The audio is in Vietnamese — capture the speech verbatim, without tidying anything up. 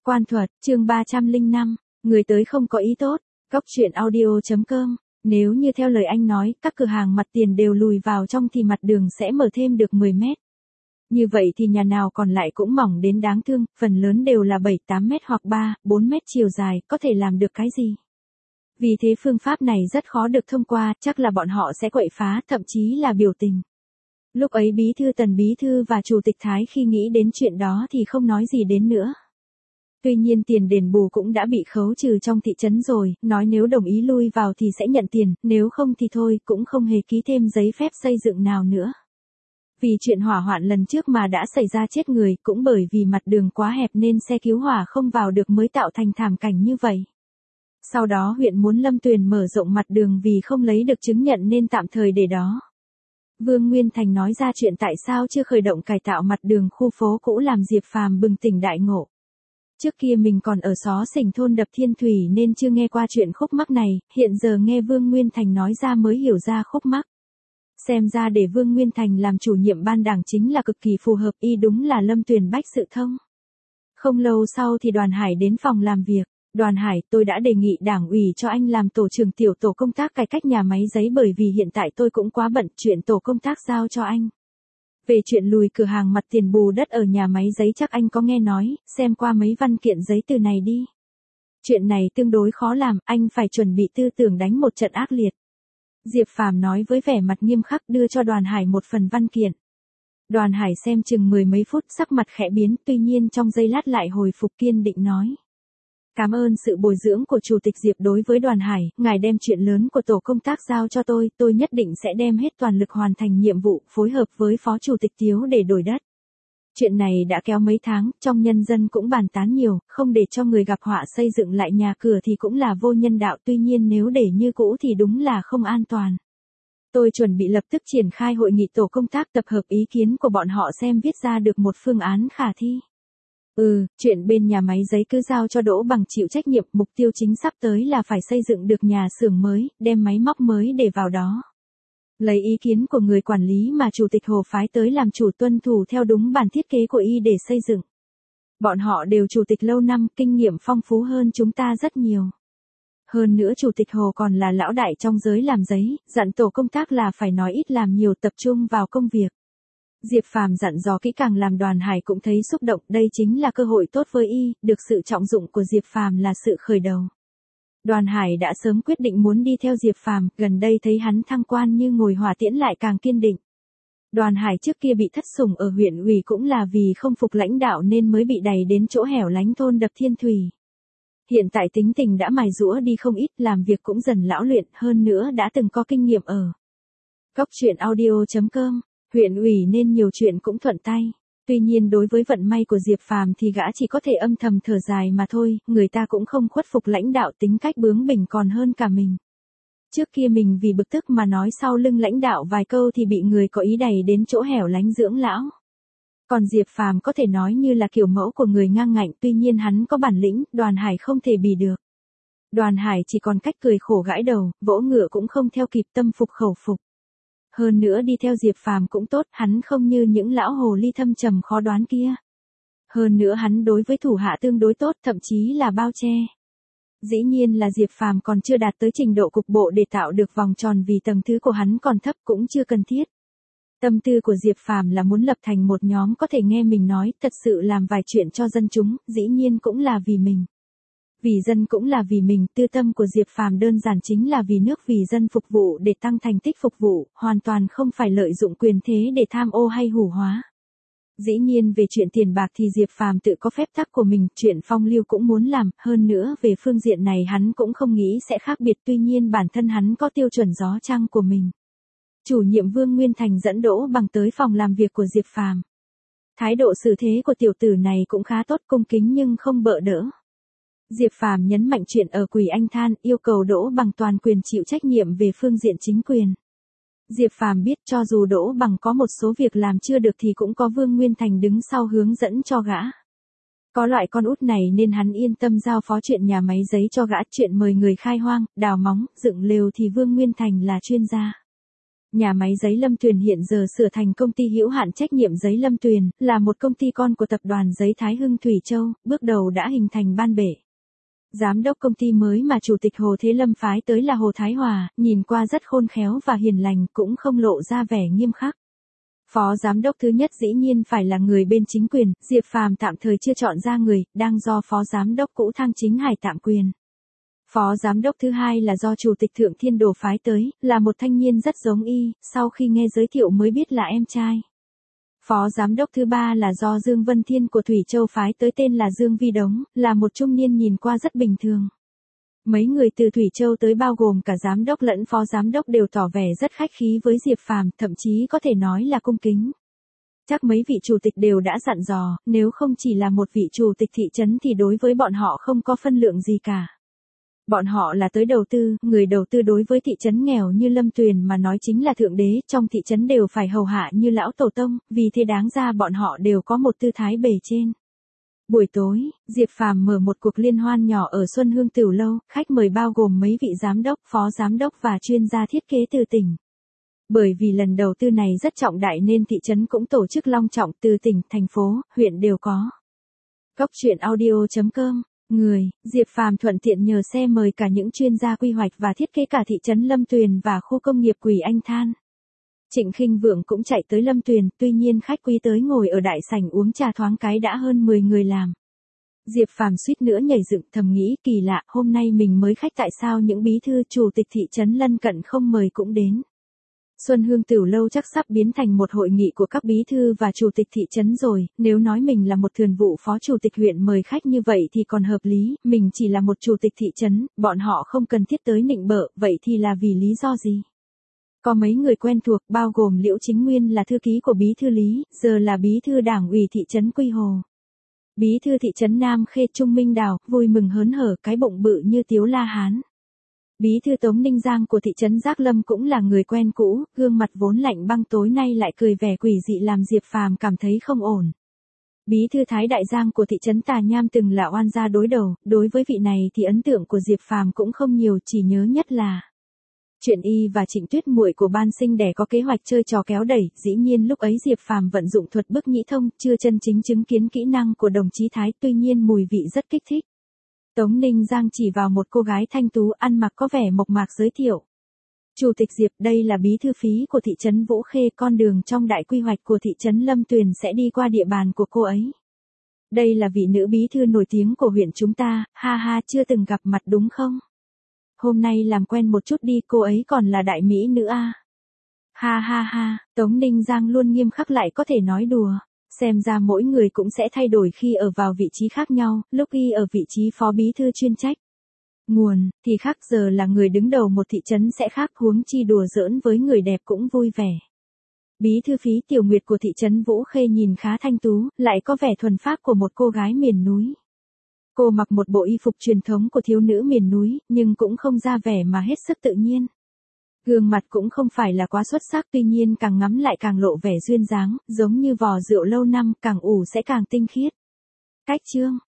Quan thuật, chương ba trăm lẻ năm, người tới không có ý tốt. Góc truyện audio chấm com. Nếu như theo lời anh nói, các cửa hàng mặt tiền đều lùi vào trong thì mặt đường sẽ mở thêm được mười mét. Như vậy thì nhà nào còn lại cũng mỏng đến đáng thương, phần lớn đều là bảy tám mét hoặc ba, bốn mét chiều dài, có thể làm được cái gì? Vì thế phương pháp này rất khó được thông qua, chắc là bọn họ sẽ quậy phá, thậm chí là biểu tình. Lúc ấy bí thư Tần bí thư và chủ tịch Thái khi nghĩ đến chuyện đó thì không nói gì đến nữa. Tuy nhiên tiền đền bù cũng đã bị khấu trừ trong thị trấn rồi, nói nếu đồng ý lui vào thì sẽ nhận tiền, nếu không thì thôi, cũng không hề ký thêm giấy phép xây dựng nào nữa. Vì chuyện hỏa hoạn lần trước mà đã xảy ra chết người, cũng bởi vì mặt đường quá hẹp nên xe cứu hỏa không vào được mới tạo thành thảm cảnh như vậy. Sau đó huyện muốn Lâm Tuyền mở rộng mặt đường vì không lấy được chứng nhận nên tạm thời để đó. Vương Nguyên Thành nói ra chuyện tại sao chưa khởi động cải tạo mặt đường khu phố cũ làm Diệp Phàm bừng tỉnh đại ngộ. Trước kia mình còn ở xó xỉnh thôn Đập Thiên Thủy nên chưa nghe qua chuyện khúc mắc này, hiện giờ nghe Vương Nguyên Thành nói ra mới hiểu ra khúc mắc. Xem ra để Vương Nguyên Thành làm chủ nhiệm ban đảng chính là cực kỳ phù hợp, y đúng là Lâm Tuyền bách sự thông. Không lâu sau thì Đoàn Hải đến phòng làm việc. Đoàn Hải, tôi đã đề nghị đảng ủy cho anh làm tổ trưởng tiểu tổ công tác cải cách nhà máy giấy bởi vì hiện tại tôi cũng quá bận, chuyện tổ công tác giao cho anh. Về chuyện lùi cửa hàng mặt tiền bù đất ở nhà máy giấy chắc anh có nghe nói, xem qua mấy văn kiện giấy từ này đi. Chuyện này tương đối khó làm, anh phải chuẩn bị tư tưởng đánh một trận ác liệt. Diệp Phàm nói với vẻ mặt nghiêm khắc đưa cho Đoàn Hải một phần văn kiện. Đoàn Hải xem chừng mười mấy phút sắc mặt khẽ biến, tuy nhiên trong giây lát lại hồi phục kiên định nói. Cảm ơn sự bồi dưỡng của Chủ tịch Diệp đối với Đoàn Hải, ngài đem chuyện lớn của tổ công tác giao cho tôi, tôi nhất định sẽ đem hết toàn lực hoàn thành nhiệm vụ, phối hợp với Phó Chủ tịch Tiếu để đổi đất. Chuyện này đã kéo mấy tháng, trong nhân dân cũng bàn tán nhiều, không để cho người gặp họa xây dựng lại nhà cửa thì cũng là vô nhân đạo, tuy nhiên nếu để như cũ thì đúng là không an toàn. Tôi chuẩn bị lập tức triển khai hội nghị tổ công tác tập hợp ý kiến của bọn họ xem viết ra được một phương án khả thi. Ừ, chuyện bên nhà máy giấy cứ giao cho Đỗ Bằng chịu trách nhiệm, mục tiêu chính sắp tới là phải xây dựng được nhà xưởng mới, đem máy móc mới để vào đó. Lấy ý kiến của người quản lý mà Chủ tịch Hồ phái tới làm chủ tuân thủ theo đúng bản thiết kế của y để xây dựng. Bọn họ đều chủ tịch lâu năm, kinh nghiệm phong phú hơn chúng ta rất nhiều. Hơn nữa Chủ tịch Hồ còn là lão đại trong giới làm giấy, dặn tổ công tác là phải nói ít làm nhiều, tập trung vào công việc. Diệp Phàm dặn dò kỹ càng làm Đoàn Hải cũng thấy xúc động, đây chính là cơ hội tốt với y, được sự trọng dụng của Diệp Phàm là sự khởi đầu. Đoàn Hải đã sớm quyết định muốn đi theo Diệp Phàm, gần đây thấy hắn thăng quan như ngồi hỏa tiễn lại càng kiên định. Đoàn Hải trước kia bị thất sủng ở huyện ủy cũng là vì không phục lãnh đạo nên mới bị đày đến chỗ hẻo lánh thôn Đập Thiên Thủy. Hiện tại tính tình đã mài giũa đi không ít, làm việc cũng dần lão luyện, hơn nữa đã từng có kinh nghiệm ở. Góc truyện audio chấm com. Huyện ủy nên nhiều chuyện cũng thuận tay. Tuy nhiên đối với vận may của Diệp Phàm thì gã chỉ có thể âm thầm thở dài mà thôi, người ta cũng không khuất phục lãnh đạo, tính cách bướng bỉnh còn hơn cả mình. Trước kia mình vì bực tức mà nói sau lưng lãnh đạo vài câu thì bị người có ý đày đến chỗ hẻo lánh dưỡng lão. Còn Diệp Phàm có thể nói như là kiểu mẫu của người ngang ngạnh, tuy nhiên hắn có bản lĩnh, Đoàn Hải không thể bì được. Đoàn Hải chỉ còn cách cười khổ gãi đầu, vỗ ngựa cũng không theo kịp, tâm phục khẩu phục. Hơn nữa đi theo Diệp Phàm cũng tốt, hắn không như những lão hồ ly thâm trầm khó đoán kia. Hơn nữa hắn đối với thủ hạ tương đối tốt, thậm chí là bao che. Dĩ nhiên là Diệp Phàm còn chưa đạt tới trình độ cục bộ để tạo được vòng tròn vì tầng thứ của hắn còn thấp, cũng chưa cần thiết. Tâm tư của Diệp Phàm là muốn lập thành một nhóm có thể nghe mình nói, thật sự làm vài chuyện cho dân chúng, dĩ nhiên cũng là vì mình. Vì dân cũng là vì mình, tư tâm của Diệp Phàm đơn giản chính là vì nước vì dân phục vụ để tăng thành tích phục vụ, hoàn toàn không phải lợi dụng quyền thế để tham ô hay hủ hóa. Dĩ nhiên về chuyện tiền bạc thì Diệp Phàm tự có phép tắc của mình, chuyện phong lưu cũng muốn làm, hơn nữa về phương diện này hắn cũng không nghĩ sẽ khác biệt, tuy nhiên bản thân hắn có tiêu chuẩn gió trăng của mình. Chủ nhiệm Vương Nguyên Thành dẫn Đỗ Bằng tới phòng làm việc của Diệp Phàm. Thái độ xử thế của tiểu tử này cũng khá tốt, cung kính nhưng không bợ đỡ. Diệp Phàm nhấn mạnh chuyện ở Quỷ Anh Than, yêu cầu Đỗ Bằng toàn quyền chịu trách nhiệm về phương diện chính quyền. Diệp Phàm biết cho dù Đỗ Bằng có một số việc làm chưa được thì cũng có Vương Nguyên Thành đứng sau hướng dẫn cho gã. Có loại con út này nên hắn yên tâm giao phó chuyện nhà máy giấy cho gã, chuyện mời người khai hoang, đào móng, dựng lều thì Vương Nguyên Thành là chuyên gia. Nhà máy giấy Lâm Tuyền hiện giờ sửa thành công ty hữu hạn trách nhiệm giấy Lâm Tuyền, là một công ty con của tập đoàn giấy Thái Hưng Thủy Châu, bước đầu đã hình thành ban bệ. Giám đốc công ty mới mà Chủ tịch Hồ Thế Lâm phái tới là Hồ Thái Hòa, nhìn qua rất khôn khéo và hiền lành, cũng không lộ ra vẻ nghiêm khắc. Phó giám đốc thứ nhất dĩ nhiên phải là người bên chính quyền, Diệp Phàm tạm thời chưa chọn ra người, đang do phó giám đốc cũ Thang Chính Hải tạm quyền. Phó giám đốc thứ hai là do Chủ tịch Thượng Thiên Đồ phái tới, là một thanh niên rất giống y, sau khi nghe giới thiệu mới biết là em trai. Phó giám đốc thứ ba là do Dương Vân Thiên của Thủy Châu phái tới, tên là Dương Vi Đống, là một trung niên nhìn qua rất bình thường. Mấy người từ Thủy Châu tới bao gồm cả giám đốc lẫn phó giám đốc đều tỏ vẻ rất khách khí với Diệp Phàm, thậm chí có thể nói là cung kính. Chắc mấy vị chủ tịch đều đã dặn dò, nếu không chỉ là một vị chủ tịch thị trấn thì đối với bọn họ không có phân lượng gì cả. Bọn họ là tới đầu tư, người đầu tư đối với thị trấn nghèo như Lâm Tuyền mà nói chính là thượng đế, trong thị trấn đều phải hầu hạ như lão tổ tông, vì thế đáng ra bọn họ đều có một tư thái bề trên. Buổi tối, Diệp Phàm mở một cuộc liên hoan nhỏ ở Xuân Hương Tửu Lâu, khách mời bao gồm mấy vị giám đốc, phó giám đốc và chuyên gia thiết kế từ tỉnh. Bởi vì lần đầu tư này rất trọng đại nên thị trấn cũng tổ chức long trọng, từ tỉnh, thành phố, huyện đều có. Cốc truyện audio chấm com. Người, Diệp Phàm thuận tiện nhờ xe mời cả những chuyên gia quy hoạch và thiết kế cả thị trấn Lâm Tuyền và khu công nghiệp Quỷ Anh Than. Trịnh Khinh Vượng cũng chạy tới Lâm Tuyền, tuy nhiên khách quý tới ngồi ở đại sảnh uống trà thoáng cái đã hơn mười người làm. Diệp Phàm suýt nữa nhảy dựng, thầm nghĩ kỳ lạ, hôm nay mình mới khách tại sao những bí thư chủ tịch thị trấn lân cận không mời cũng đến. Xuân Hương Tửu Lâu chắc sắp biến thành một hội nghị của các bí thư và chủ tịch thị trấn rồi, nếu nói mình là một thường vụ phó chủ tịch huyện mời khách như vậy thì còn hợp lý, mình chỉ là một chủ tịch thị trấn, bọn họ không cần thiết tới nịnh bợ, vậy thì là vì lý do gì? Có mấy người quen thuộc bao gồm Liễu Chính Nguyên là thư ký của bí thư Lý, giờ là bí thư đảng ủy thị trấn Quy Hồ. Bí thư thị trấn Nam Khê Trung Minh Đào, vui mừng hớn hở, cái bụng bự như Tiếu La Hán. Bí thư Tống Ninh Giang của thị trấn Giác Lâm cũng là người quen cũ, gương mặt vốn lạnh băng tối nay lại cười vẻ quỷ dị làm Diệp Phàm cảm thấy không ổn. Bí thư Thái Đại Giang của thị trấn Tà Nham từng là oan gia đối đầu, đối với vị này thì ấn tượng của Diệp Phàm cũng không nhiều, chỉ nhớ nhất là chuyện y và Trịnh Tuyết muội của ban sinh đẻ có kế hoạch chơi trò kéo đẩy, dĩ nhiên lúc ấy Diệp Phàm vận dụng thuật bức nhĩ thông, chưa chân chính chứng kiến kỹ năng của đồng chí Thái, tuy nhiên mùi vị rất kích thích. Tống Ninh Giang chỉ vào một cô gái thanh tú ăn mặc có vẻ mộc mạc giới thiệu. Chủ tịch Diệp, đây là bí thư phí của thị trấn Vũ Khê, con đường trong đại quy hoạch của thị trấn Lâm Tuyền sẽ đi qua địa bàn của cô ấy. Đây là vị nữ bí thư nổi tiếng của huyện chúng ta, ha ha, chưa từng gặp mặt đúng không? Hôm nay làm quen một chút đi, cô ấy còn là đại mỹ nữ a. À? Ha ha ha, Tống Ninh Giang luôn nghiêm khắc lại có thể nói đùa. Xem ra mỗi người cũng sẽ thay đổi khi ở vào vị trí khác nhau, lúc y ở vị trí phó bí thư chuyên trách. Nguồn, thì khác giờ là người đứng đầu một thị trấn sẽ khác, huống chi đùa giỡn với người đẹp cũng vui vẻ. Bí thư phí Tiểu Nguyệt của thị trấn Vũ Khê nhìn khá thanh tú, lại có vẻ thuần phác của một cô gái miền núi. Cô mặc một bộ y phục truyền thống của thiếu nữ miền núi, nhưng cũng không ra vẻ mà hết sức tự nhiên. Gương mặt cũng không phải là quá xuất sắc, tuy nhiên càng ngắm lại càng lộ vẻ duyên dáng, giống như vò rượu lâu năm, càng ủ sẽ càng tinh khiết. Cách chương